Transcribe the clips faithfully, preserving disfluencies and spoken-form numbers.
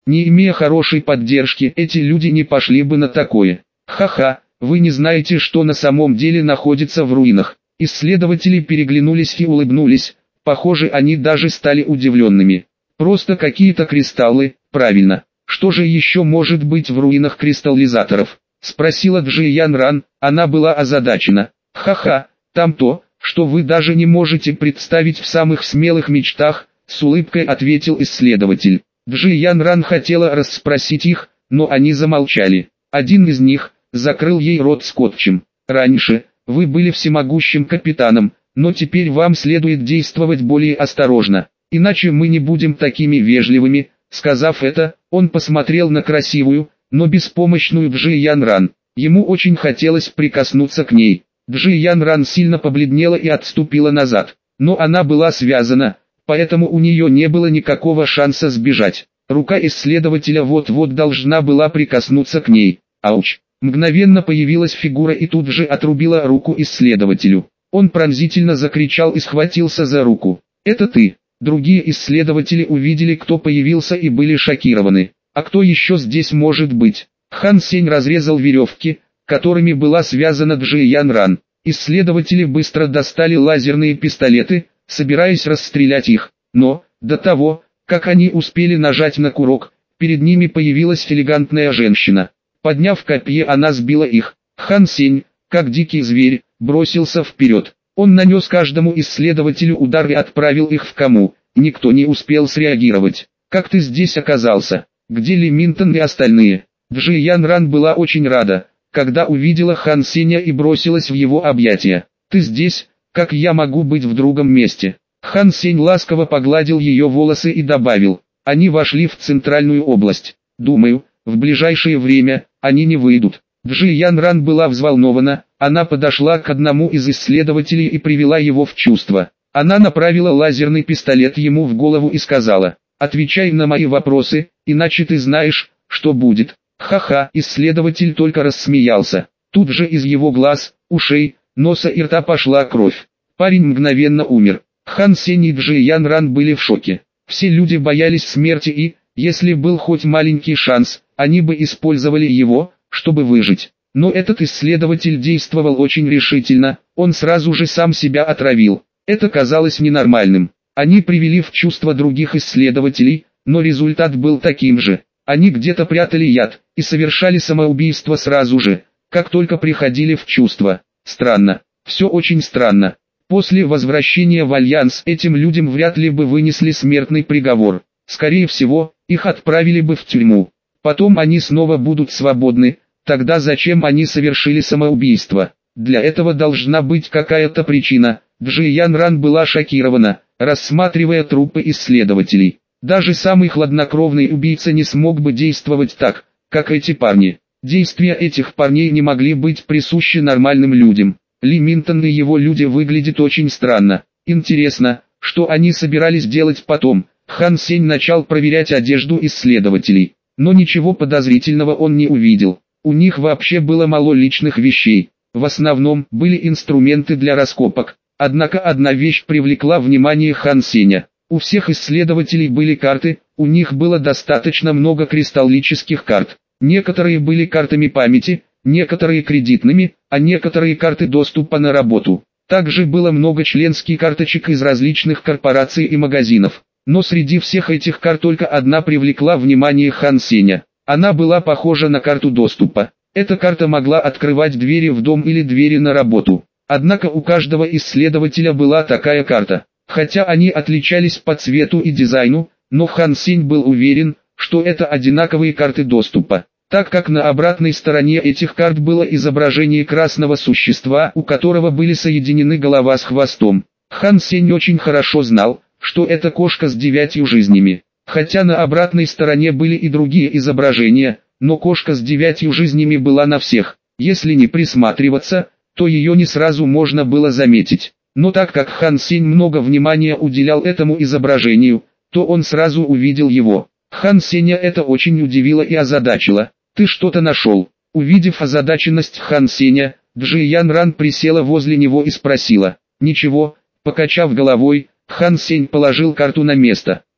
Не имея хорошей поддержки, эти люди не пошли бы на такое. Ха-ха, вы не знаете, что на самом деле находится в руинах. Исследователи переглянулись и улыбнулись, похоже, они даже стали удивленными. Просто какие-то кристаллы, правильно. Что же еще может быть в руинах кристаллизаторов? Спросила Джиян Ран, она была озадачена. Ха-ха, там то, что вы даже не можете представить в самых смелых мечтах, с улыбкой ответил исследователь. Джиян Ран хотела расспросить их, но они замолчали. Один из них закрыл ей рот скотчем. Раньше вы были всемогущим капитаном, но теперь вам следует действовать более осторожно, иначе мы не будем такими вежливыми. Сказав это, он посмотрел на красивую, но беспомощную Джиян Ран. Ему очень хотелось прикоснуться к ней. Джиян Ран сильно побледнела и отступила назад, но она была связана, поэтому у нее не было никакого шанса сбежать. Рука исследователя вот-вот должна была прикоснуться к ней. Ауч! Мгновенно появилась фигура и тут же отрубила руку исследователю. Он пронзительно закричал и схватился за руку. «Это ты!» Другие исследователи увидели, кто появился, и были шокированы. «А кто еще здесь может быть?» Хан Сень разрезал веревки, которыми была связана Джиян Ран. Исследователи быстро достали лазерные пистолеты, собираясь расстрелять их. Но, до того, как они успели нажать на курок, перед ними появилась элегантная женщина. Подняв копье, она сбила их. Хан Сень, как дикий зверь, бросился вперед. Он нанес каждому исследователю удар и отправил их в кому. Никто не успел среагировать. «Как ты здесь оказался? Где Ли Минтон и остальные?» Джиян Ран была очень рада, когда увидела Хан Сеня и бросилась в его объятия. «Ты здесь? Как я могу быть в другом месте?» Хан Сень ласково погладил ее волосы и добавил. «Они вошли в центральную область. Думаю, в ближайшее время они не выйдут». Джиян Ран была взволнована, она подошла к одному из исследователей и привела его в чувство. Она направила лазерный пистолет ему в голову и сказала: «Отвечай на мои вопросы, иначе ты знаешь, что будет». Ха-ха, исследователь только рассмеялся. Тут же из его глаз, ушей, носа и рта пошла кровь. Парень мгновенно умер. Хан Сень и Джиян Ран были в шоке. Все люди боялись смерти и, если был хоть маленький шанс, они бы использовали его, чтобы выжить. Но этот исследователь действовал очень решительно, он сразу же сам себя отравил. Это казалось ненормальным. Они привели в чувство других исследователей, но результат был таким же. Они где-то прятали яд и совершали самоубийство сразу же, как только приходили в чувство. Странно, все очень странно. После возвращения в Альянс этим людям вряд ли бы вынесли смертный приговор. Скорее всего, их отправили бы в тюрьму. Потом они снова будут свободны. Тогда зачем они совершили самоубийство? Для этого должна быть какая-то причина. Джиян Ран была шокирована, рассматривая трупы исследователей. Даже самый хладнокровный убийца не смог бы действовать так, как эти парни. Действия этих парней не могли быть присущи нормальным людям. Ли Минтон и его люди выглядят очень странно. Интересно, что они собирались делать потом. Хан Сень начал проверять одежду исследователей, но ничего подозрительного он не увидел. У них вообще было мало личных вещей. В основном были инструменты для раскопок. Однако одна вещь привлекла внимание Хан Сеня. У всех исследователей были карты, у них было достаточно много кристаллических карт. Некоторые были картами памяти, некоторые кредитными, а некоторые карты доступа на работу. Также было много членских карточек из различных корпораций и магазинов. Но среди всех этих карт только одна привлекла внимание Хан Сеня. Она была похожа на карту доступа. Эта карта могла открывать двери в дом или двери на работу. Однако у каждого исследователя была такая карта. Хотя они отличались по цвету и дизайну, но Хан Сень был уверен, что это одинаковые карты доступа. Так как на обратной стороне этих карт было изображение красного существа, у которого были соединены голова с хвостом. Хан Сень очень хорошо знал, что это кошка с девятью жизнями. Хотя на обратной стороне были и другие изображения, но кошка с девятью жизнями была на всех. Если не присматриваться, то ее не сразу можно было заметить. Но так как Хан Сень много внимания уделял этому изображению, то он сразу увидел его. Хан Сеня это очень удивило и озадачило. «Ты что-то нашел?» Увидев озадаченность Хан Сеня, Джиян Ран присела возле него и спросила. «Ничего», покачав головой, Хан Сень положил карту на место.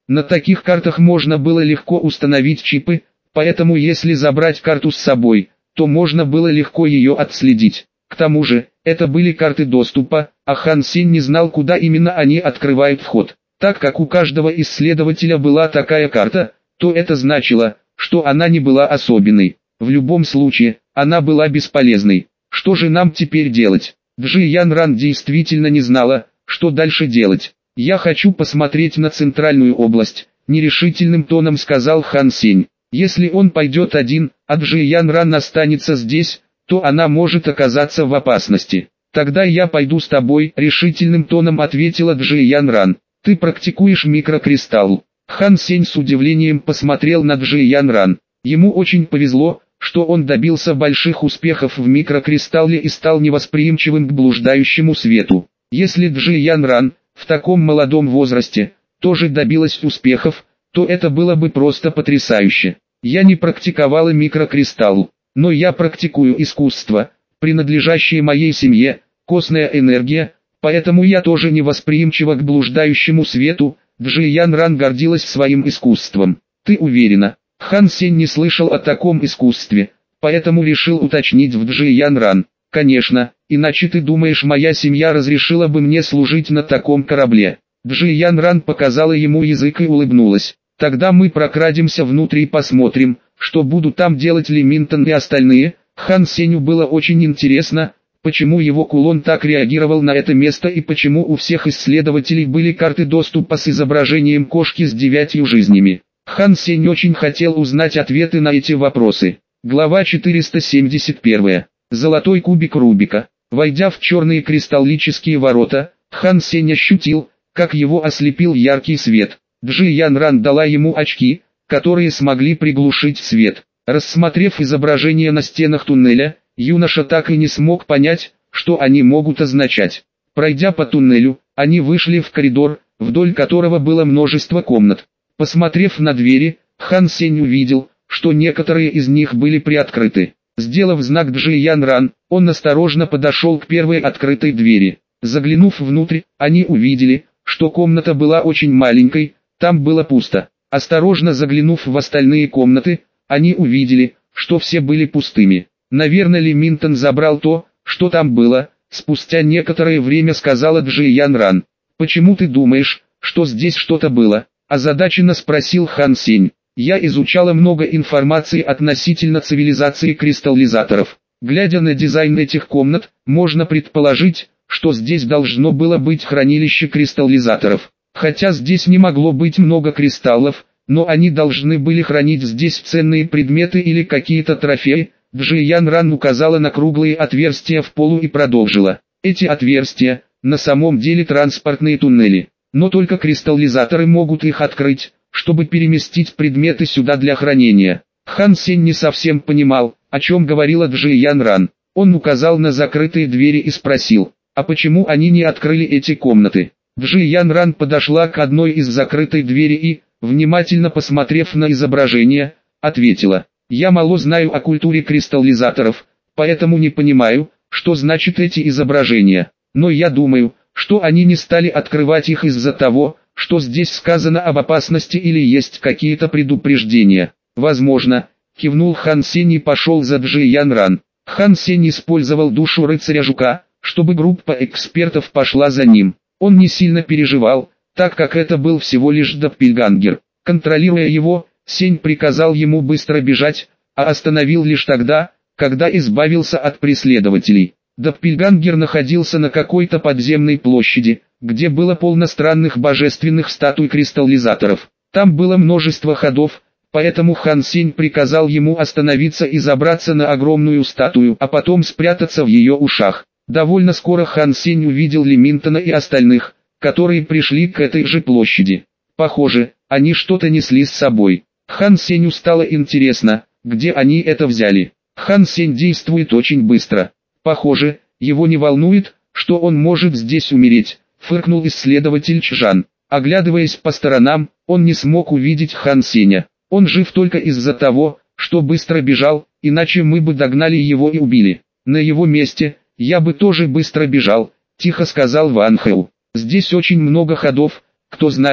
На таких картах можно было легко установить чипы, поэтому если забрать карту с собой, то можно было легко ее отследить. К тому же, это были карты доступа, а Хан Сень не знал, куда именно они открывают вход. Так как у каждого исследователя была такая карта, то это значило, что она не была особенной. В любом случае, она была бесполезной. Что же нам теперь делать? Джи Ян Ран действительно не знала, что дальше делать. «Я хочу посмотреть на центральную область», — нерешительным тоном сказал Хан Сень. «Если он пойдет один, а Джи Ян Ран останется здесь, то она может оказаться в опасности. Тогда я пойду с тобой», — решительным тоном ответила Джи Ян Ран. «Ты практикуешь микрокристалл». Хан Сень с удивлением посмотрел на Джи Ян Ран. Ему очень повезло, что он добился больших успехов в микрокристалле и стал невосприимчивым к блуждающему свету. Если Джи Ян Ран в таком молодом возрасте тоже добилась успехов, то это было бы просто потрясающе. Я не практиковала микрокристалл, но я практикую искусство, принадлежащее моей семье, косная энергия, поэтому я тоже невосприимчива к блуждающему свету. Джи Ян Ран гордилась своим искусством. «Ты уверена?» Хан Сень не слышал о таком искусстве, поэтому решил уточнить в Джи Ян Ран. «Конечно, иначе ты думаешь, моя семья разрешила бы мне служить на таком корабле?» Джи Ян Ран показала ему язык и улыбнулась. «Тогда мы прокрадемся внутрь и посмотрим, что будут там делать Ли Минтон и остальные». Хан Сенью было очень интересно, почему его кулон так реагировал на это место и почему у всех исследователей были карты доступа с изображением кошки с девятью жизнями. Хан Сень очень хотел узнать ответы на эти вопросы. Глава четыреста семьдесят один. Золотой кубик Рубика. Войдя в черные кристаллические ворота, Хан Сень ощутил, как его ослепил яркий свет. Джи Ян Ран дала ему очки, которые смогли приглушить свет. Рассмотрев изображения на стенах туннеля, юноша так и не смог понять, что они могут означать. Пройдя по туннелю, они вышли в коридор, вдоль которого было множество комнат. Посмотрев на двери, Хан Сень увидел, что некоторые из них были приоткрыты. Сделав знак Джи Ян Ран, он осторожно подошел к первой открытой двери. Заглянув внутрь, они увидели, что комната была очень маленькой, там было пусто. Осторожно заглянув в остальные комнаты, они увидели, что все были пустыми. «Наверное, Ли Минтон забрал то, что там было», — спустя некоторое время сказала Джи Ян Ран. «Почему ты думаешь, что здесь что-то было?» — озадаченно спросил Хан Сень. «Я изучала много информации относительно цивилизации кристаллизаторов. Глядя на дизайн этих комнат, можно предположить, что здесь должно было быть хранилище кристаллизаторов. Хотя здесь не могло быть много кристаллов, но они должны были хранить здесь ценные предметы или какие-то трофеи». Джи Ян Ран указала на круглые отверстия в полу и продолжила. «Эти отверстия, на самом деле транспортные туннели, но только кристаллизаторы могут их открыть, чтобы переместить предметы сюда для хранения». Хан Сень не совсем понимал, о чем говорила Джи Ян Ран. Он указал на закрытые двери и спросил, а почему они не открыли эти комнаты? Джи Ян Ран подошла к одной из закрытой двери и, внимательно посмотрев на изображение, ответила. «Я мало знаю о культуре кристаллизаторов, поэтому не понимаю, что значит эти изображения. Но я думаю, что они не стали открывать их из-за того, что здесь сказано об опасности или есть какие-то предупреждения». «Возможно», — кивнул Хан Сень и пошел за Джи Ян Ран. Хан Сень использовал душу рыцаря-жука, чтобы группа экспертов пошла за ним. Он не сильно переживал, так как это был всего лишь доппельгангер. Контролируя его, Сень приказал ему быстро бежать, а остановил лишь тогда, когда избавился от преследователей. Доппельгангер находился на какой-то подземной площади, где было полно странных божественных статуй кристаллизаторов. Там было множество ходов, поэтому Хан Сень приказал ему остановиться и забраться на огромную статую, а потом спрятаться в ее ушах. Довольно скоро Хан Сень увидел Ли Минтона и остальных, которые пришли к этой же площади. Похоже, они что-то несли с собой. Хан Сенью стало интересно, где они это взяли. Хан Сень действует очень быстро. Похоже, его не волнует, что он может здесь умереть, фыркнул исследователь Чжан. Оглядываясь по сторонам, он не смог увидеть Хан Сеня. Он жив только из-за того, что быстро бежал, иначе мы бы догнали его и убили. На его месте, я бы тоже быстро бежал, тихо сказал Ван Хэл. Здесь очень много ходов, кто знает,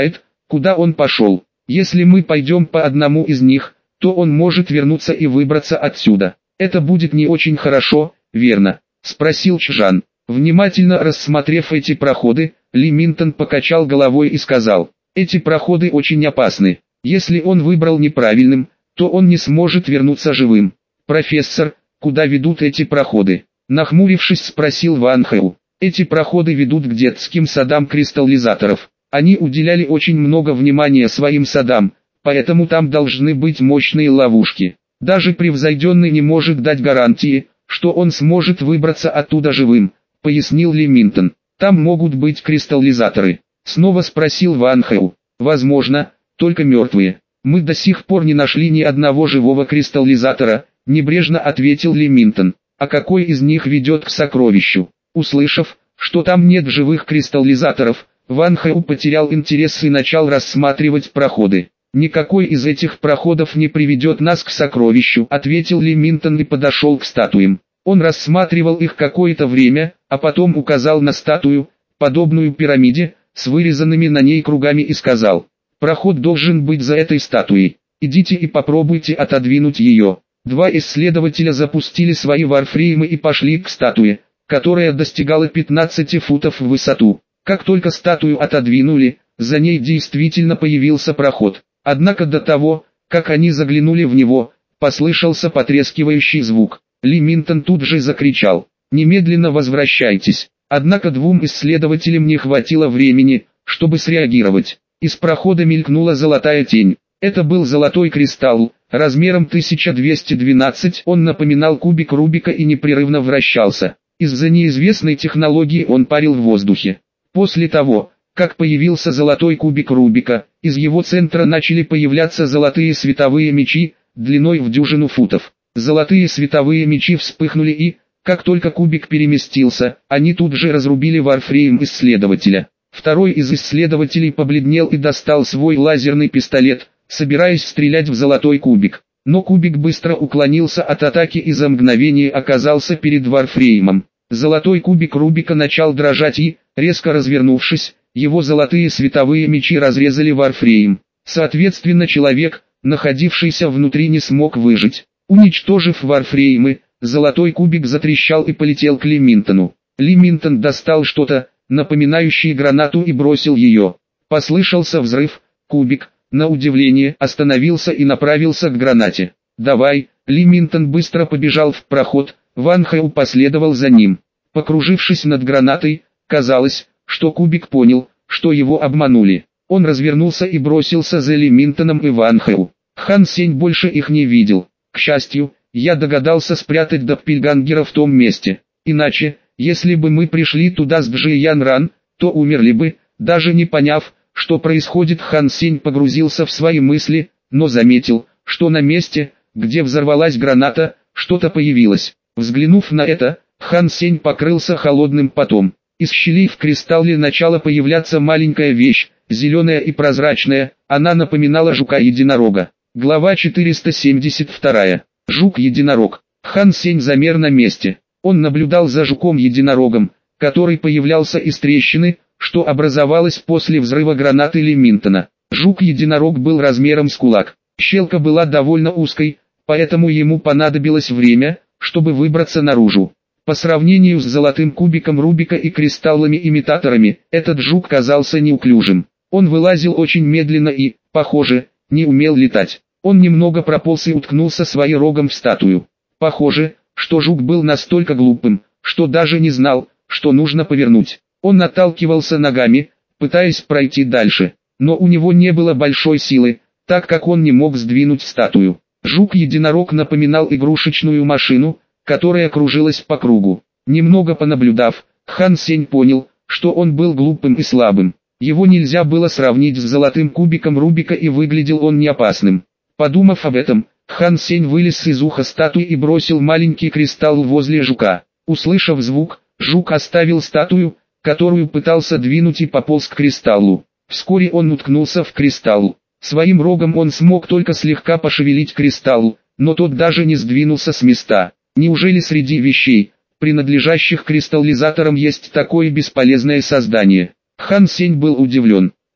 Куда он пошел? Если мы пойдем по одному из них, то он может вернуться и выбраться отсюда. Это будет не очень хорошо, верно? Спросил Чжан. Внимательно рассмотрев эти проходы, Ли Минтон покачал головой и сказал: эти проходы очень опасны. Если он выбрал неправильным, то он не сможет вернуться живым. Профессор, куда ведут эти проходы? Нахмурившись, спросил Ван Хэу. Эти проходы ведут к детским садам кристаллизаторов. Они уделяли очень много внимания своим садам, поэтому там должны быть мощные ловушки. Даже превзойденный не может дать гарантии, что он сможет выбраться оттуда живым, пояснил Ли Минтон. Там могут быть кристаллизаторы. Снова спросил Ван Хэу. Возможно, только мертвые. Мы до сих пор не нашли ни одного живого кристаллизатора, небрежно ответил Ли Минтон. А какой из них ведет к сокровищу? Услышав, что там нет живых кристаллизаторов, Ван Хэу потерял интерес и начал рассматривать проходы. «Никакой из этих проходов не приведет нас к сокровищу», ответил Ли Минтон и подошел к статуям. Он рассматривал их какое-то время, а потом указал на статую, подобную пирамиде, с вырезанными на ней кругами и сказал: «Проход должен быть за этой статуей. Идите и попробуйте отодвинуть ее». Два исследователя запустили свои варфреймы и пошли к статуе, которая достигала пятнадцати футов в высоту. Как только статую отодвинули, за ней действительно появился проход. Однако до того, как они заглянули в него, послышался потрескивающий звук. Ли Минтон тут же закричал: «Немедленно возвращайтесь!» Однако двум исследователям не хватило времени, чтобы среагировать. Из прохода мелькнула золотая тень. Это был золотой кристалл, размером тысяча двести двенадцать, он напоминал кубик Рубика и непрерывно вращался. Из-за неизвестной технологии он парил в воздухе. После того, как появился золотой кубик Рубика, из его центра начали появляться золотые световые мечи, длиной в дюжину футов. Золотые световые мечи вспыхнули и, как только кубик переместился, они тут же разрубили варфрейм исследователя. Второй из исследователей побледнел и достал свой лазерный пистолет, собираясь стрелять в золотой кубик. Но кубик быстро уклонился от атаки и за мгновение оказался перед варфреймом. Золотой кубик Рубика начал дрожать и, резко развернувшись, его золотые световые мечи разрезали варфрейм. Соответственно, человек, находившийся внутри, не смог выжить. Уничтожив варфреймы, золотой кубик затрещал и полетел к Ли Минтону. Ли Минтон достал что-то, напоминающее гранату, и бросил ее. Послышался взрыв, кубик, на удивление, остановился и направился к гранате. «Давай!» Ли Минтон быстро побежал в проход, Ван Хэу последовал за ним. Покружившись над гранатой, казалось, что кубик понял, что его обманули. Он развернулся и бросился за Ли Минтоном и Ван Хэу. Хан Сень больше их не видел. К счастью, я догадался спрятать доппельгангера в том месте. Иначе, если бы мы пришли туда с Джи Ян Ран, то умерли бы, даже не поняв, что происходит. Хан Сень погрузился в свои мысли, но заметил, что на месте, где взорвалась граната, что-то появилось. Взглянув на это, Хан Сень покрылся холодным потом. Из щелей в кристалле начала появляться маленькая вещь, зеленая и прозрачная, она напоминала жука-единорога. Глава четыреста семьдесят два. Жук-единорог. Хан Сень замер на месте. Он наблюдал за жуком-единорогом, который появлялся из трещины, что образовалось после взрыва гранаты Ли Минтона. Жук-единорог был размером с кулак. Щелка была довольно узкой, поэтому ему понадобилось время, чтобы выбраться наружу. По сравнению с золотым кубиком Рубика и кристаллами-имитаторами, этот жук казался неуклюжим. Он вылазил очень медленно и, похоже, не умел летать. Он немного прополз и уткнулся своим рогом в статую. Похоже, что жук был настолько глупым, что даже не знал, что нужно повернуть. Он отталкивался ногами, пытаясь пройти дальше, но у него не было большой силы, так как он не мог сдвинуть статую. Жук-единорог напоминал игрушечную машину, которая кружилась по кругу. Немного понаблюдав, Хан Сень понял, что он был глупым и слабым. Его нельзя было сравнить с золотым кубиком Рубика, и выглядел он не опасным. Подумав об этом, Хан Сень вылез из уха статуи и бросил маленький кристалл возле жука. Услышав звук, жук оставил статую, которую пытался двинуть, и пополз к кристаллу. Вскоре он уткнулся в кристалл. Своим рогом он смог только слегка пошевелить кристалл, но тот даже не сдвинулся с места. Неужели среди вещей, принадлежащих кристаллизаторам, есть такое бесполезное создание? Хан Сень был удивлен.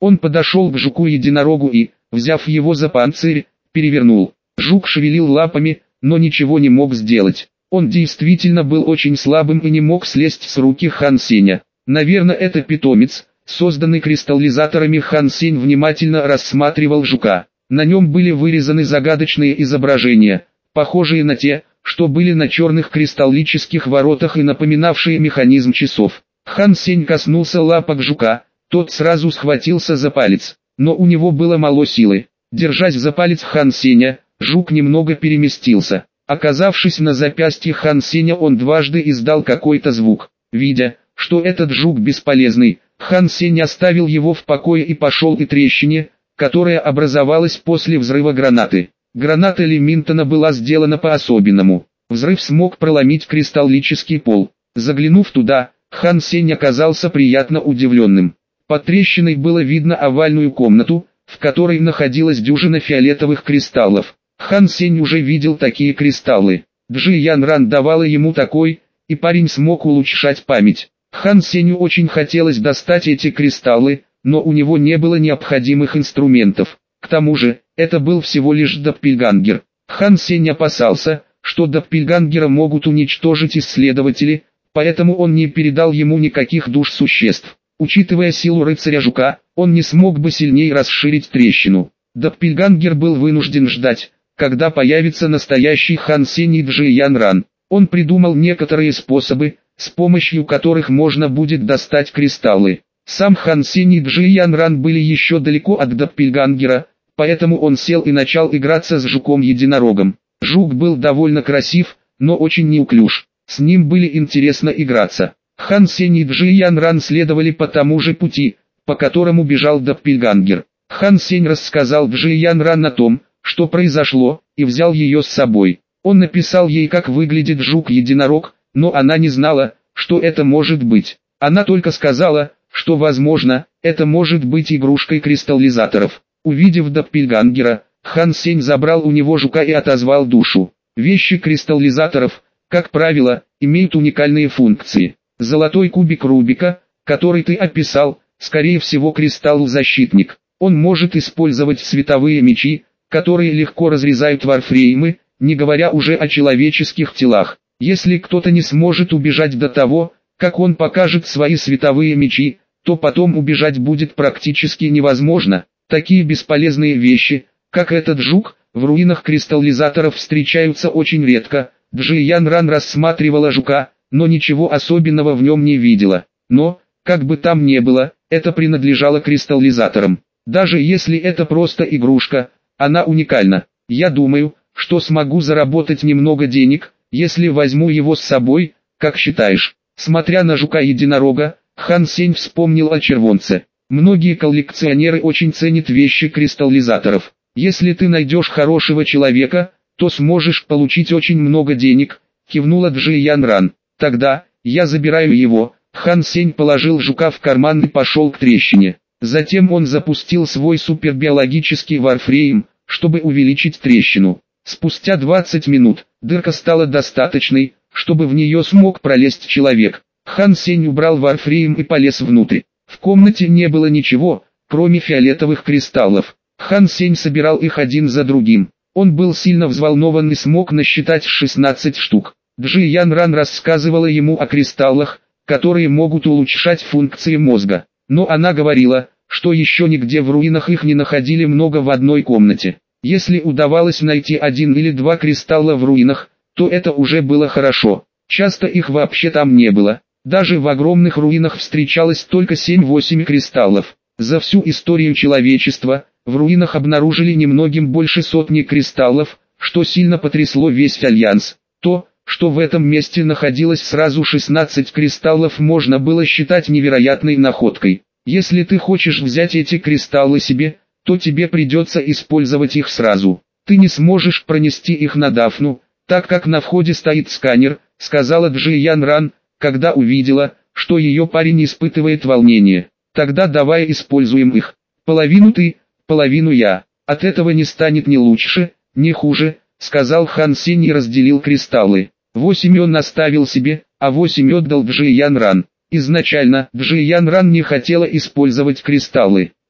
Он подошел к жуку-единорогу и, взяв его за панцирь, перевернул. Жук шевелил лапами, но ничего не мог сделать. Он действительно был очень слабым и не мог слезть с руки Хан Сеня. Наверное, это питомец, созданный кристаллизаторами. Хан Сень внимательно рассматривал жука. На нем были вырезаны загадочные изображения, похожие на те, что были на черных кристаллических воротах и напоминавшие механизм часов. Хан Сень коснулся лапок жука, тот сразу схватился за палец, но у него было мало силы. Держась за палец Хан Сеня, жук немного переместился. Оказавшись на запястье Хан Сеня, он дважды издал какой-то звук. Видя, что этот жук бесполезный, Хан Сень оставил его в покое и пошел к трещине, которая образовалась после взрыва гранаты. Граната Леминтона была сделана по-особенному. Взрыв смог проломить кристаллический пол. Заглянув туда, Хан Сень оказался приятно удивленным. Под трещиной было видно овальную комнату, в которой находилась дюжина фиолетовых кристаллов. Хан Сень уже видел такие кристаллы. Джи Ян Ран давала ему такой, и парень смог улучшать память. Хан Сенью очень хотелось достать эти кристаллы, но у него не было необходимых инструментов. К тому же, это был всего лишь доппельгангер. Хан Сень опасался, что доппельгангера могут уничтожить исследователи, поэтому он не передал ему никаких душ существ. Учитывая силу рыцаря-жука, он не смог бы сильнее расширить трещину. Доппельгангер был вынужден ждать, когда появится настоящий Хан Сень и Джи Ян Ран. Он придумал некоторые способы, с помощью которых можно будет достать кристаллы. Сам Хан Сень и Джи Ян Ран были еще далеко от доппельгангера, поэтому он сел и начал играться с жуком-единорогом. Жук был довольно красив, но очень неуклюж. С ним было интересно играться. Хан Сень и Джи Ян Ран следовали по тому же пути, по которому бежал доппельгангер. Хан Сень рассказал Джи Ян Ран о том, что произошло, и взял ее с собой. Он написал ей, как выглядит жук-единорог, но она не знала, что это может быть. Она только сказала, что возможно, это может быть игрушкой кристаллизаторов. Увидев доппельгангера, Хан Сень забрал у него жука и отозвал душу. Вещи кристаллизаторов, как правило, имеют уникальные функции. Золотой кубик Рубика, который ты описал, скорее всего кристалл-защитник. Он может использовать световые мечи, которые легко разрезают варфреймы, не говоря уже о человеческих телах. Если кто-то не сможет убежать до того, как он покажет свои световые мечи, то потом убежать будет практически невозможно. Такие бесполезные вещи, как этот жук, в руинах кристаллизаторов встречаются очень редко. Джи Ян Ран рассматривала жука, но ничего особенного в нем не видела. Но, как бы там ни было, это принадлежало кристаллизаторам. Даже если это просто игрушка, она уникальна. Я думаю, что смогу заработать немного денег, если возьму его с собой, как считаешь? Смотря на жука-единорога, Хан Сень вспомнил о червонце. Многие коллекционеры очень ценят вещи кристаллизаторов. Если ты найдешь хорошего человека, то сможешь получить очень много денег, кивнула Джи Ян Ран. Тогда, я забираю его. Хан Сень положил жука в карман и пошел к трещине. Затем он запустил свой супербиологический варфрейм, чтобы увеличить трещину. Спустя двадцать минут, дырка стала достаточной, чтобы в нее смог пролезть человек. Хан Сень убрал варфрейм и полез внутрь. В комнате не было ничего, кроме фиолетовых кристаллов. Хан Сень собирал их один за другим. Он был сильно взволнован и смог насчитать шестнадцать штук. Джи Ян Ран рассказывала ему о кристаллах, которые могут улучшать функции мозга. Но она говорила, что еще нигде в руинах их не находили много в одной комнате. Если удавалось найти один или два кристалла в руинах, то это уже было хорошо. Часто их вообще там не было. Даже в огромных руинах встречалось только семь-восемь кристаллов. За всю историю человечества, в руинах обнаружили немногим больше сотни кристаллов, что сильно потрясло весь Альянс. То, что в этом месте находилось сразу шестнадцать кристаллов, можно было считать невероятной находкой. Если ты хочешь взять эти кристаллы себе, то тебе придется использовать их сразу. Ты не сможешь пронести их на Дафну, так как на входе стоит сканер, сказала Джи Ян Ран, когда увидела, что ее парень испытывает волнение. Тогда давай используем их. Половину ты, половину я. От этого не станет ни лучше, ни хуже, сказал Хан Сень и разделил кристаллы. Восемь он оставил себе, а восемь отдал Джи Ян Ран. Изначально Джи Ян Ран не хотела использовать кристаллы.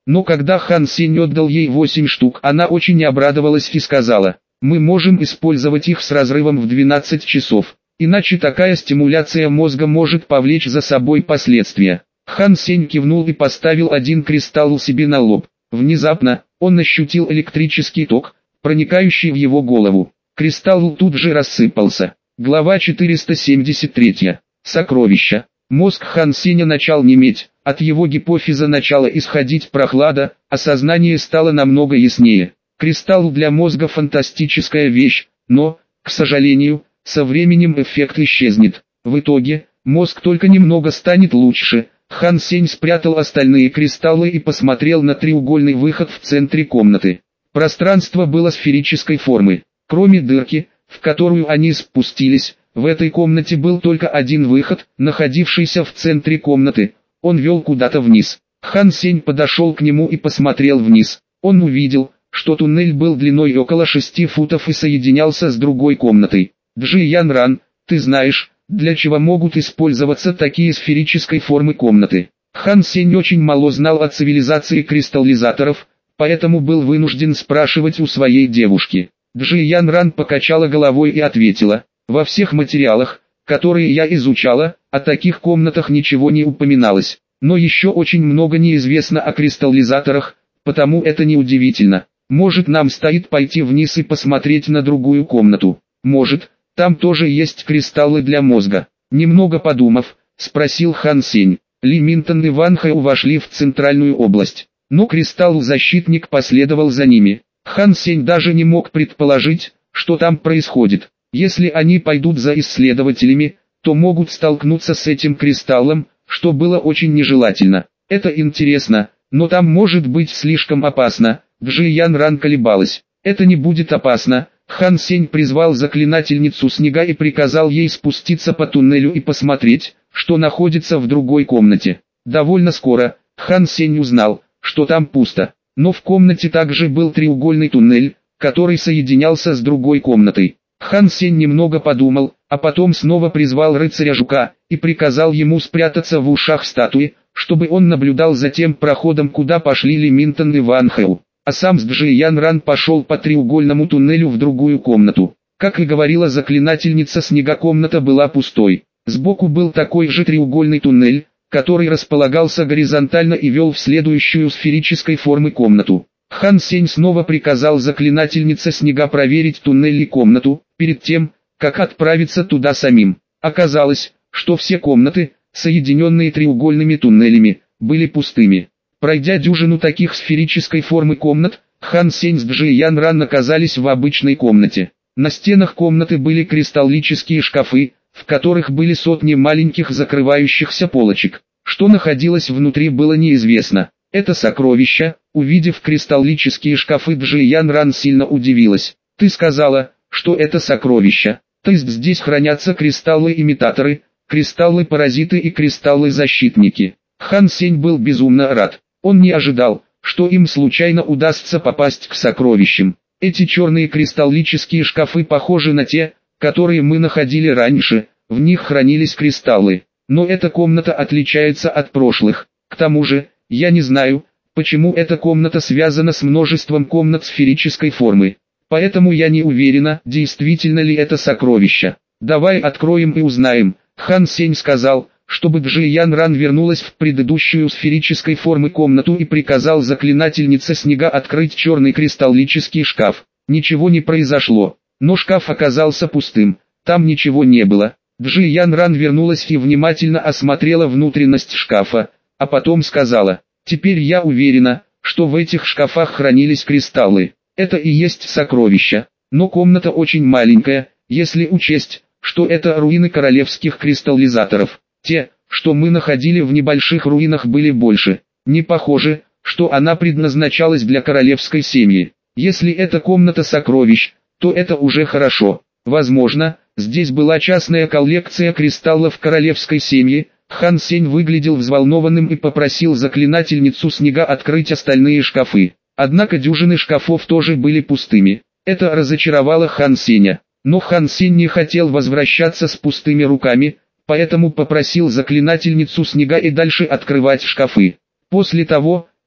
Но когда Хан Сень отдал ей восемь штук, она очень обрадовалась и сказала: «Мы можем использовать их с разрывом в двенадцать часов, иначе такая стимуляция мозга может повлечь за собой последствия». Хан Сень кивнул и поставил один кристалл себе на лоб. Внезапно, он ощутил электрический ток, проникающий в его голову. Кристалл тут же рассыпался. Глава четыреста семьдесят три. Сокровища. Мозг Хан Сеня начал неметь, от его гипофиза начала исходить прохлада, а сознание стало намного яснее. Кристалл для мозга фантастическая вещь, но, к сожалению, со временем эффект исчезнет. В итоге, мозг только немного станет лучше. Хан Сень спрятал остальные кристаллы и посмотрел на треугольный выход в центре комнаты. Пространство было сферической формы. Кроме дырки, в которую они спустились, в этой комнате был только один выход, находившийся в центре комнаты. Он вел куда-то вниз. Хан Сень подошел к нему и посмотрел вниз. Он увидел, что туннель был длиной около шести футов и соединялся с другой комнатой. Джи Ян Ран, ты знаешь, для чего могут использоваться такие сферической формы комнаты? Хан Сень очень мало знал о цивилизации кристаллизаторов, поэтому был вынужден спрашивать у своей девушки. Джи Ян Ран покачала головой и ответила: во всех материалах, которые я изучала, о таких комнатах ничего не упоминалось. Но еще очень много неизвестно о кристаллизаторах, потому это неудивительно. Может, нам стоит пойти вниз и посмотреть на другую комнату? Может, там тоже есть кристаллы для мозга? Немного подумав, спросил Хан Сень. Ли Минтон и Ван Хэу вошли в центральную область, но кристалл-защитник последовал за ними. Хан Сень даже не мог предположить, что там происходит. Если они пойдут за исследователями, то могут столкнуться с этим кристаллом, что было очень нежелательно. Это интересно, но там может быть слишком опасно. Джи Ян Ран колебалась. Это не будет опасно. Хан Сень призвал заклинательницу снега и приказал ей спуститься по туннелю и посмотреть, что находится в другой комнате. Довольно скоро, Хан Сень узнал, что там пусто. Но в комнате также был треугольный туннель, который соединялся с другой комнатой. Хан Сень немного подумал, а потом снова призвал рыцаря-жука, и приказал ему спрятаться в ушах статуи, чтобы он наблюдал за тем проходом, куда пошли Ли Минтон и Ван Хэу. А сам с Джи Ян Ран пошел по треугольному туннелю в другую комнату. Как и говорила заклинательница снега, комната была пустой. Сбоку был такой же треугольный туннель, который располагался горизонтально и вел в следующую сферической формы комнату. Хан Сень снова приказал заклинательнице снега проверить туннель и комнату, перед тем, как отправиться туда самим. Оказалось, что все комнаты, соединенные треугольными туннелями, были пустыми. Пройдя дюжину таких сферической формы комнат, Хан Сень с Джи Ян Ран оказались в обычной комнате. На стенах комнаты были кристаллические шкафы, в которых были сотни маленьких закрывающихся полочек. Что находилось внутри, было неизвестно. Это сокровища. Увидев кристаллические шкафы, Джи Ян Ран сильно удивилась. Ты сказала, что это сокровища. То есть здесь хранятся кристаллы-имитаторы, кристаллы-паразиты и кристаллы-защитники. Хан Сень был безумно рад. Он не ожидал, что им случайно удастся попасть к сокровищам. Эти черные кристаллические шкафы похожи на те, которые мы находили раньше, в них хранились кристаллы. Но эта комната отличается от прошлых. К тому же, я не знаю, почему эта комната связана с множеством комнат сферической формы. Поэтому я не уверена, действительно ли это сокровище. Давай откроем и узнаем. Хан Сень сказал, чтобы Джи Ян Ран вернулась в предыдущую сферической формы комнату и приказал заклинательнице снега открыть черный кристаллический шкаф. Ничего не произошло, но шкаф оказался пустым, там ничего не было. Джи Ян Ран вернулась и внимательно осмотрела внутренность шкафа, а потом сказала: теперь я уверена, что в этих шкафах хранились кристаллы. Это и есть сокровища, но комната очень маленькая, если учесть, что это руины королевских кристаллизаторов. Те, что мы находили в небольших руинах, были больше. Не похоже, что она предназначалась для королевской семьи. Если это комната сокровищ, то это уже хорошо. Возможно, здесь была частная коллекция кристаллов королевской семьи. Хан Сень выглядел взволнованным и попросил заклинательницу снега открыть остальные шкафы. Однако дюжины шкафов тоже были пустыми. Это разочаровало Хан Сеня. Но Хан Сень не хотел возвращаться с пустыми руками, поэтому попросил заклинательницу снега и дальше открывать шкафы. После того,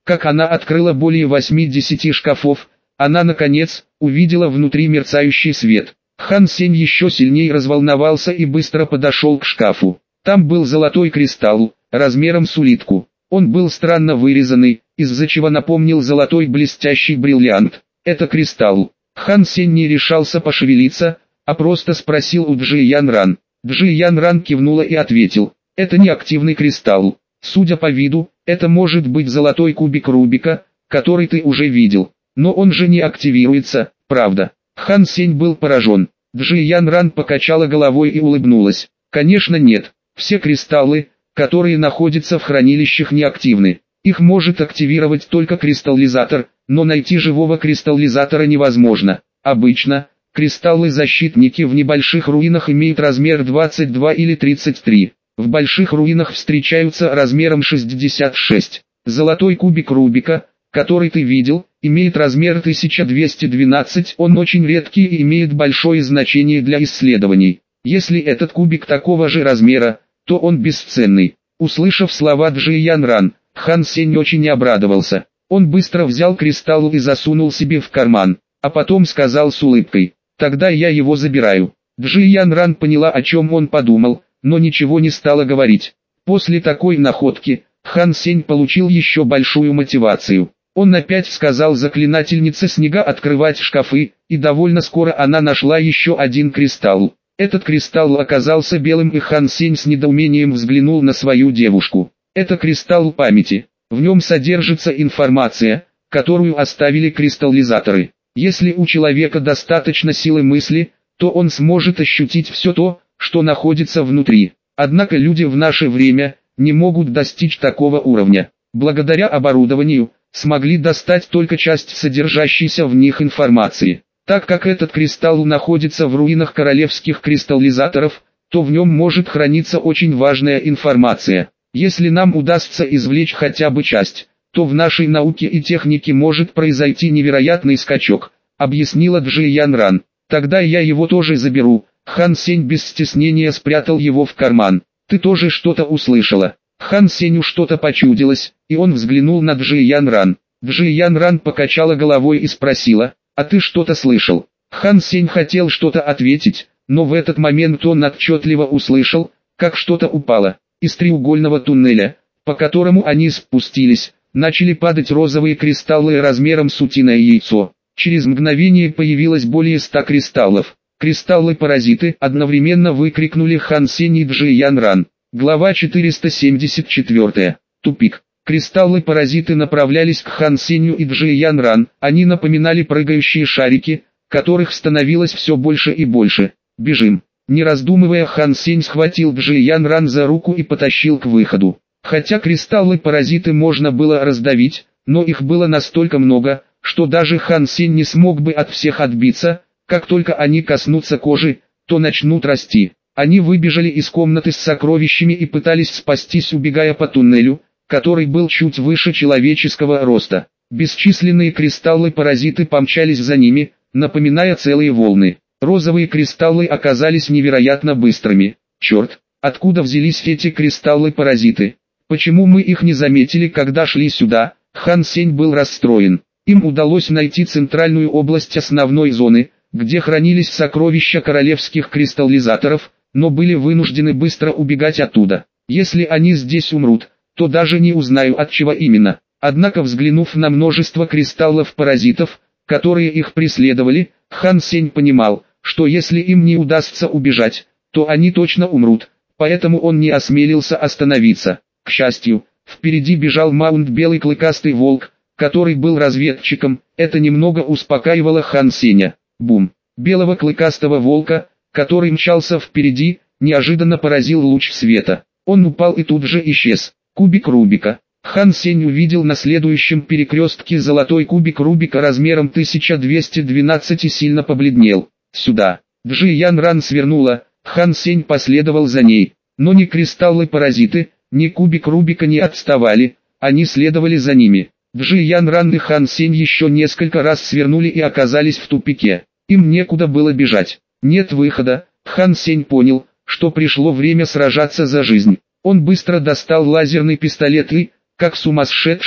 Как она открыла более восьмидесяти шкафов, она наконец увидела внутри мерцающий свет. Хан Сень еще сильнее разволновался и быстро подошел к шкафу. Там был золотой кристалл, размером с улитку. Он был странно вырезанный, из-за чего напомнил золотой блестящий бриллиант. Это кристалл. Хан Сень не решался пошевелиться, а просто спросил у Джи Ян Ран. Джи Ян Ран кивнула и ответил: это не активный кристалл. Судя по виду, это может быть золотой кубик Рубика, который ты уже видел. Но он же не активируется, правда? Хан Сень был поражен. Джи Ян Ран покачала головой и улыбнулась. Конечно нет. Все кристаллы, которые находятся в хранилищах, неактивны. Их может активировать только кристаллизатор, но найти живого кристаллизатора невозможно. Обычно, кристаллы-защитники в небольших руинах имеют размер двадцать два или тридцать три. В больших руинах встречаются размером шестьдесят шесть. Золотой кубик Рубика, который ты видел, имеет размер тысяча двести двенадцать. Он очень редкий и имеет большое значение для исследований. Если этот кубик такого же размера, то он бесценный. Услышав слова Джи Ян Ран, Хан Сень очень обрадовался. Он быстро взял кристалл и засунул себе в карман, а потом сказал с улыбкой: «Тогда я его забираю». Джи Ян Ран поняла, о чем он подумал, но ничего не стала говорить. После такой находки, Хан Сень получил еще большую мотивацию. Он опять сказал заклинательнице снега открывать шкафы, и довольно скоро она нашла еще один кристалл. Этот кристалл оказался белым, и Хан Сень с недоумением взглянул на свою девушку. Это кристалл памяти. В нем содержится информация, которую оставили кристаллизаторы. Если у человека достаточно силы мысли, то он сможет ощутить все то, что находится внутри. Однако люди в наше время не могут достичь такого уровня. Благодаря оборудованию, смогли достать только часть содержащейся в них информации. Так как этот кристалл находится в руинах королевских кристаллизаторов, то в нем может храниться очень важная информация. Если нам удастся извлечь хотя бы часть, то в нашей науке и технике может произойти невероятный скачок, объяснила Джи Ян Ран. Тогда я его тоже заберу. Хан Сень без стеснения спрятал его в карман. Ты тоже что-то услышала? Хан Сенью что-то почудилось, и он взглянул на Джи Ян Ран. Джи Ян Ран покачала головой и спросила: а ты что-то слышал? Хан Сень хотел что-то ответить, но в этот момент он отчетливо услышал, как что-то упало. Из треугольного туннеля, по которому они спустились, начали падать розовые кристаллы размером с утиное яйцо. Через мгновение появилось более ста кристаллов. Кристаллы-паразиты одновременно выкрикнули Хан Сень и Джи Ян Ран. Глава четыреста семьдесят четыре. Тупик. Кристаллы-паразиты направлялись к Хан Сенью и Джи Ян Ран. Они напоминали прыгающие шарики, которых становилось все больше и больше. «Бежим!» Не раздумывая, Хан Сень схватил Джи Ян Ран за руку и потащил к выходу. Хотя кристаллы-паразиты можно было раздавить, но их было настолько много, что даже Хан Сень не смог бы от всех отбиться. Как только они коснутся кожи, то начнут расти. Они выбежали из комнаты с сокровищами и пытались спастись, убегая по туннелю, который был чуть выше человеческого роста. Бесчисленные кристаллы-паразиты помчались за ними, напоминая целые волны. Розовые кристаллы оказались невероятно быстрыми. Черт, откуда взялись эти кристаллы-паразиты? Почему мы их не заметили, когда шли сюда? Хан Сень был расстроен. Им удалось найти центральную область основной зоны, где хранились сокровища королевских кристаллизаторов, но были вынуждены быстро убегать оттуда. Если они здесь умрут, то даже не узнаю, от чего именно. Однако, взглянув на множество кристаллов-паразитов, которые их преследовали, Хан Сень понимал, что если им не удастся убежать, то они точно умрут, поэтому он не осмелился остановиться. К счастью, впереди бежал Маунт Белый Клыкастый Волк, который был разведчиком. Это немного успокаивало Хан Сеня. Бум! Белого Клыкастого Волка, который мчался впереди, неожиданно поразил луч света. Он упал и тут же исчез. Кубик Рубика. Хан Сень увидел на следующем перекрестке золотой кубик Рубика размером тысяча двести двенадцать и сильно побледнел. Сюда. Джи Ян Ран свернула, Хан Сень последовал за ней. Но ни кристаллы-паразиты, ни кубик Рубика не отставали, они следовали за ними. Джи Ян Ран и Хан Сень еще несколько раз свернули и оказались в тупике. Им некуда было бежать. Нет выхода. Хан Сень понял, что пришло время сражаться за жизнь. Он быстро достал лазерный пистолет и, как сумасшедший,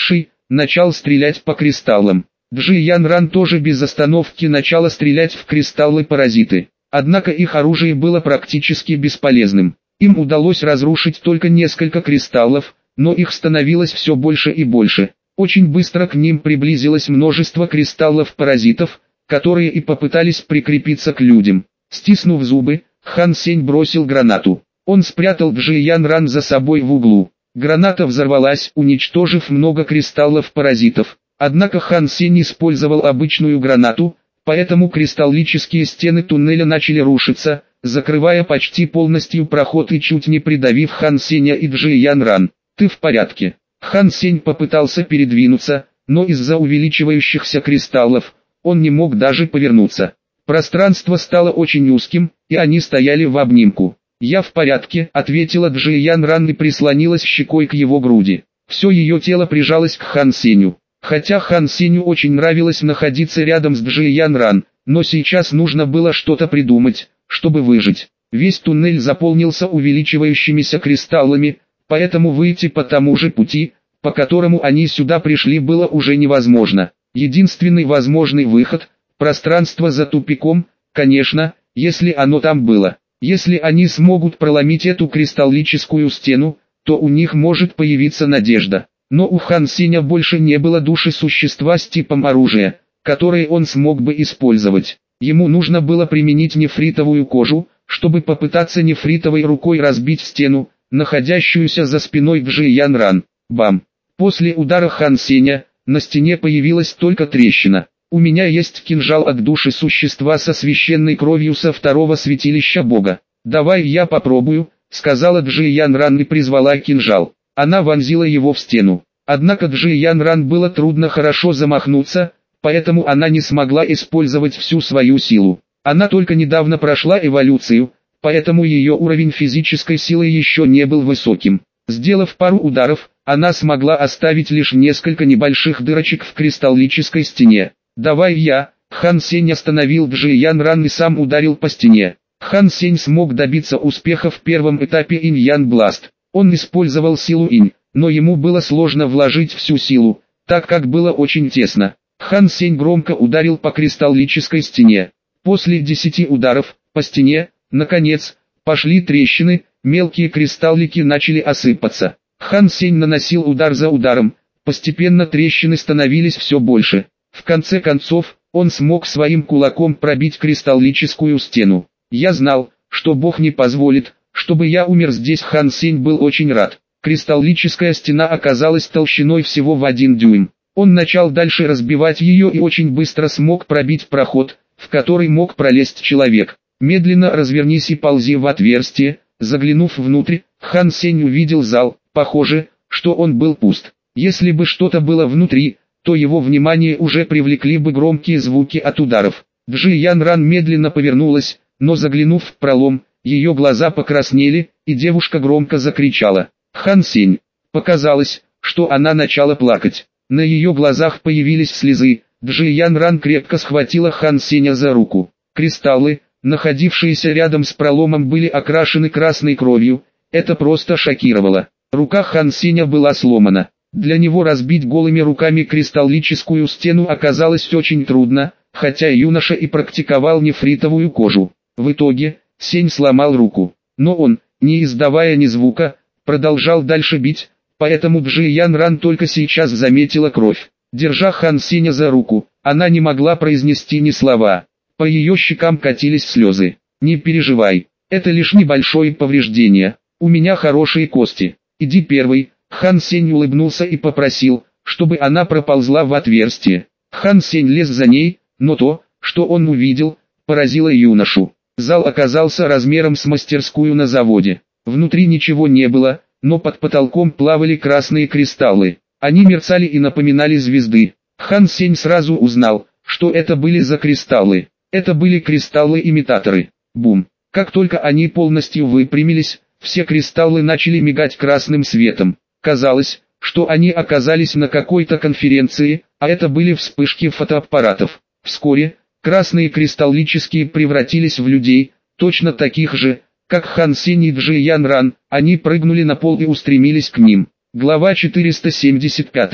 начал стрелять по кристаллам. Джи Ян Ран тоже без остановки начала стрелять в кристаллы-паразиты. Однако их оружие было практически бесполезным. Им удалось разрушить только несколько кристаллов, но их становилось все больше и больше. Очень быстро к ним приблизилось множество кристаллов-паразитов, которые и попытались прикрепиться к людям. Стиснув зубы, Хан Сень бросил гранату. Он спрятал Джи Ян Ран за собой в углу. Граната взорвалась, уничтожив много кристаллов-паразитов. Однако Хан Сень использовал обычную гранату, поэтому кристаллические стены туннеля начали рушиться, закрывая почти полностью проход и чуть не придавив Хан Сеня и Джи Ян Ран. «Ты в порядке?» Хан Сень попытался передвинуться, но из-за увеличивающихся кристаллов, он не мог даже повернуться. Пространство стало очень узким, и они стояли в обнимку. «Я в порядке», — ответила Джи Ян Ран и прислонилась щекой к его груди. Все ее тело прижалось к Хан Сеню. Хотя Хан Сеню очень нравилось находиться рядом с Джи Ян Ран, но сейчас нужно было что-то придумать, чтобы выжить. Весь туннель заполнился увеличивающимися кристаллами, поэтому выйти по тому же пути, по которому они сюда пришли, было уже невозможно. Единственный возможный выход – пространство за тупиком, конечно, если оно там было. Если они смогут проломить эту кристаллическую стену, то у них может появиться надежда. Но у Хан Сеня больше не было души существа с типом оружия, которое он смог бы использовать. Ему нужно было применить нефритовую кожу, чтобы попытаться нефритовой рукой разбить стену, находящуюся за спиной Джи Ян Ран. Бам! После удара Хан Сеня, на стене появилась только трещина. «У меня есть кинжал от души существа со священной кровью со второго святилища Бога. Давай я попробую», — сказала Джи Ян Ран и призвала кинжал. Она вонзила его в стену. Однако Джи Ян Ран было трудно хорошо замахнуться, поэтому она не смогла использовать всю свою силу. Она только недавно прошла эволюцию, поэтому ее уровень физической силы еще не был высоким. Сделав пару ударов, она смогла оставить лишь несколько небольших дырочек в кристаллической стене. «Давай я», Хан Сень остановил Джи Ян Ран и сам ударил по стене. Хан Сень смог добиться успеха в первом этапе Инь-Ян Бласт. Он использовал силу Инь, но ему было сложно вложить всю силу, так как было очень тесно. Хан Сень громко ударил по кристаллической стене. После десяти ударов, по стене, наконец, пошли трещины, мелкие кристаллики начали осыпаться. Хан Сень наносил удар за ударом, постепенно трещины становились все больше. В конце концов, он смог своим кулаком пробить кристаллическую стену. «Я знал, что Бог не позволит, чтобы я умер здесь». Хан Сень был очень рад. Кристаллическая стена оказалась толщиной всего в один дюйм. Он начал дальше разбивать ее и очень быстро смог пробить проход, в который мог пролезть человек. Медленно развернись и ползи в отверстие. Заглянув внутрь, Хан Сень увидел зал. Похоже, что он был пуст. Если бы что-то было внутри, то его внимание уже привлекли бы громкие звуки от ударов. Джи Ян Ран медленно повернулась, но заглянув в пролом, ее глаза покраснели, и девушка громко закричала. «Хан Сень!» Показалось, что она начала плакать. На ее глазах появились слезы. Джи Ян Ран крепко схватила Хан Сеня за руку. Кристаллы, находившиеся рядом с проломом, были окрашены красной кровью. Это просто шокировало. Рука Хан Сеня была сломана. Для него разбить голыми руками кристаллическую стену оказалось очень трудно, хотя юноша и практиковал нефритовую кожу. В итоге, Сень сломал руку. Но он, не издавая ни звука, продолжал дальше бить, поэтому Джи Ян Ран только сейчас заметила кровь. Держа Хан Сеня за руку, она не могла произнести ни слова. По ее щекам катились слезы. «Не переживай, это лишь небольшое повреждение, у меня хорошие кости. Иди первый». Хан Сень улыбнулся и попросил, чтобы она проползла в отверстие. Хан Сень лез за ней, но то, что он увидел, поразило юношу. Зал оказался размером с мастерскую на заводе. Внутри ничего не было, но под потолком плавали красные кристаллы. Они мерцали и напоминали звезды. Хан Сень сразу узнал, что это были за кристаллы. Это были кристаллы-имитаторы. Бум! Как только они полностью выпрямились, все кристаллы начали мигать красным светом. Казалось, что они оказались на какой-то конференции, а это были вспышки фотоаппаратов. Вскоре, красные кристаллические превратились в людей, точно таких же, как Хан Сень и Джи Ян Ран. Они прыгнули на пол и устремились к ним. Глава четыреста семьдесят пять.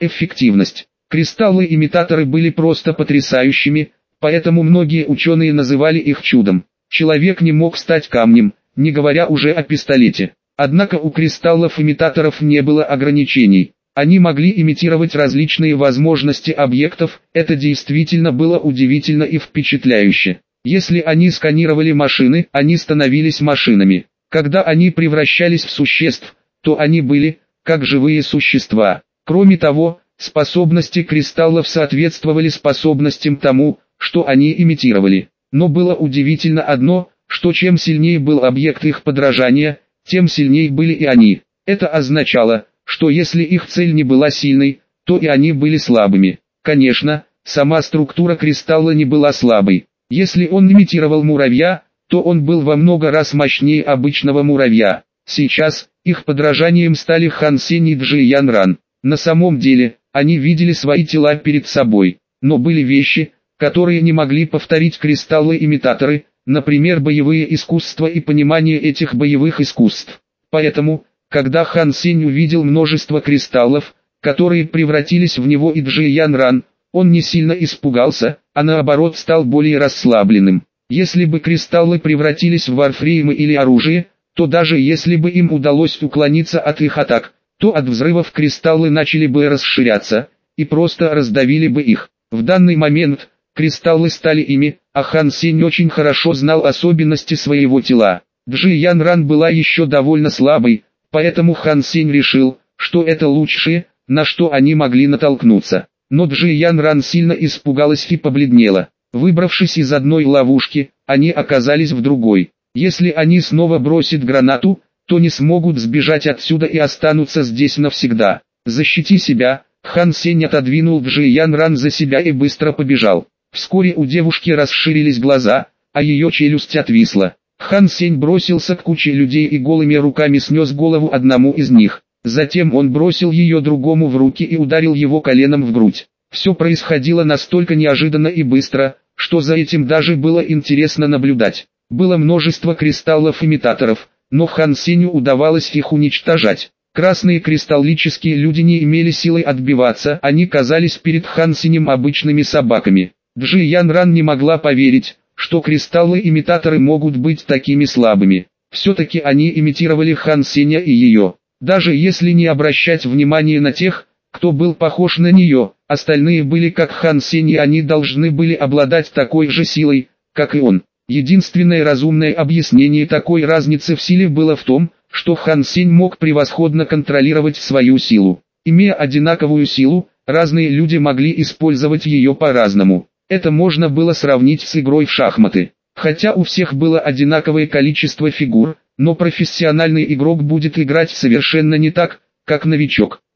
Эффективность. Кристаллы-имитаторы были просто потрясающими, поэтому многие ученые называли их чудом. Человек не мог стать камнем, не говоря уже о пистолете. Однако у кристаллов-имитаторов не было ограничений. Они могли имитировать различные возможности объектов, это действительно было удивительно и впечатляюще. Если они сканировали машины, они становились машинами. Когда они превращались в существ, то они были, как живые существа. Кроме того, способности кристаллов соответствовали способностям тому, что они имитировали. Но было удивительно одно, что чем сильнее был объект их подражания, тем сильнее были и они. Это означало, что если их цель не была сильной, то и они были слабыми. Конечно, сама структура кристалла не была слабой. Если он имитировал муравья, то он был во много раз мощнее обычного муравья. Сейчас, их подражанием стали Хан Сень и Джи-Ян Ран. На самом деле, они видели свои тела перед собой, но были вещи, которые не могли повторить кристаллы-имитаторы, например боевые искусства и понимание этих боевых искусств. Поэтому, когда Хан Сень увидел множество кристаллов, которые превратились в него и Джи-Ян Ран, он не сильно испугался, а наоборот стал более расслабленным. Если бы кристаллы превратились в варфреймы или оружие, то даже если бы им удалось уклониться от их атак, то от взрывов кристаллы начали бы расширяться, и просто раздавили бы их. В данный момент, кристаллы стали ими, а Хан Сень очень хорошо знал особенности своего тела. Джи-Ян Ран была еще довольно слабой, поэтому Хан Сень решил, что это лучшее, на что они могли натолкнуться. Но Джи-Ян Ран сильно испугалась и побледнела. Выбравшись из одной ловушки, они оказались в другой. Если они снова бросят гранату, то не смогут сбежать отсюда и останутся здесь навсегда. «Защити себя», Хан Сень отодвинул Джи-Ян Ран за себя и быстро побежал. Вскоре у девушки расширились глаза, а ее челюсть отвисла. Хан Сень бросился к куче людей и голыми руками снес голову одному из них. Затем он бросил ее другому в руки и ударил его коленом в грудь. Все происходило настолько неожиданно и быстро, что за этим даже было интересно наблюдать. Было множество кристаллов-имитаторов, но Хан Сенью удавалось их уничтожать. Красные кристаллические люди не имели силы отбиваться, они казались перед Хан Сенем обычными собаками. Джи-Ян Ран не могла поверить, что кристаллы-имитаторы могут быть такими слабыми. Все-таки они имитировали Хан Сеня и ее. Даже если не обращать внимания на тех, кто был похож на нее, остальные были как Хан Сень и они должны были обладать такой же силой, как и он. Единственное разумное объяснение такой разницы в силе было в том, что Хан Сень мог превосходно контролировать свою силу. Имея одинаковую силу, разные люди могли использовать ее по-разному. Это можно было сравнить с игрой в шахматы. Хотя у всех было одинаковое количество фигур, но профессиональный игрок будет играть совершенно не так, как новичок.